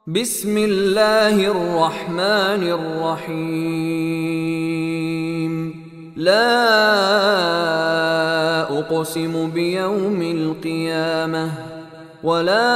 بسم الله الرحمن الرحيم. لا أقسم بيوم القيامة ولا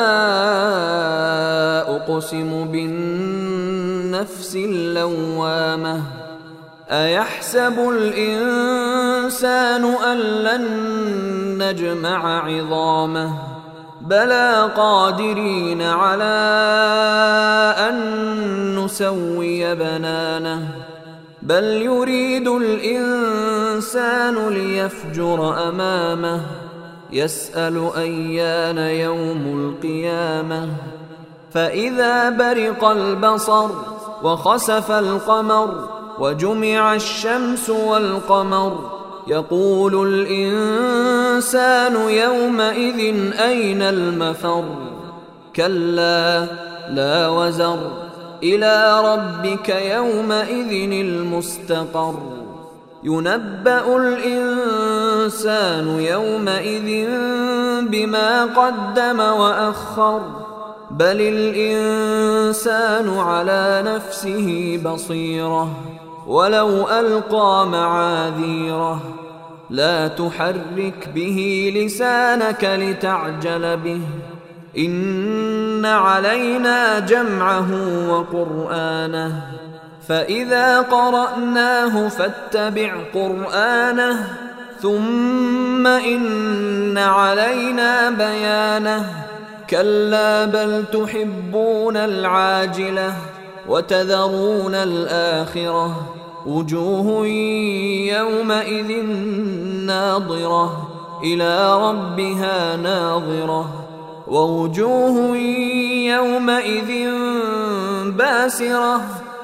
أقسم بالنفس اللوامة. أيحسب الإنسان أن لن نجمع عظامه بلى قادرين على أن نسوي بنانه بل يريد الإنسان ليفجر أمامه يسأل أيان يوم القيامة فإذا برق البصر وخسف القمر وجمع الشمس والقمر يقول الإنسان يومئذ أين المفر كلا لا وزر إلى ربك يومئذ المستقر ينبأ الإنسان يومئذ بما قدم وأخر بل الإنسان على نفسه بصيرة ولو ألقى معاذيره لا تحرك به لسانك لتعجل به إن علينا جمعه وقرآنه فإذا قرأناه فاتبع قرآنه ثم إن علينا بيانه كلا بل تحبون العاجلة وتذرون الآخرة وجوه يومئذ ناظرة إلى ربها ناظرة ووجوه يومئذ باسرة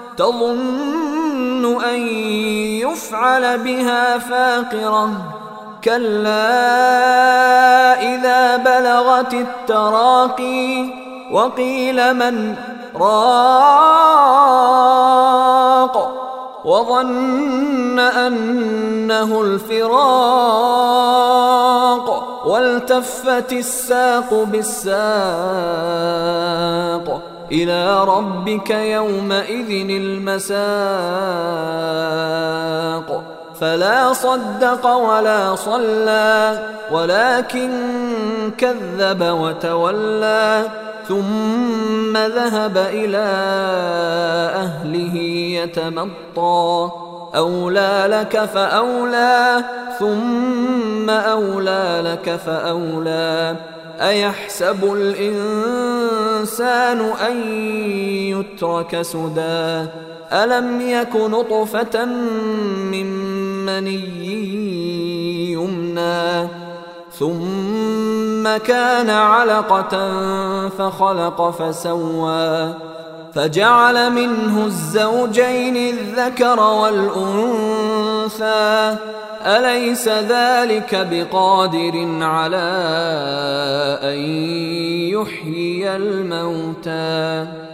تظن أن يفعل بها فاقرة كلا إذا بلغت التراقي وقيل من راق وظن أنه الفراق والتفت الساق بالساق إلى ربك يومئذ المساق فلا صدق ولا صلى ولكن كذب وتولى ثم ذهب إلى أهله يتمطى أولى لك فأولى ثم أولى لك فأولى أيحسب الإنسان أن يترك سدى ألم يك نطفة من مني يمنى ثم كان علقة فخلق فسوى فجعل منه الزوجين الذكر والأنثى أليس ذلك بقادر على أن يحيي الموتى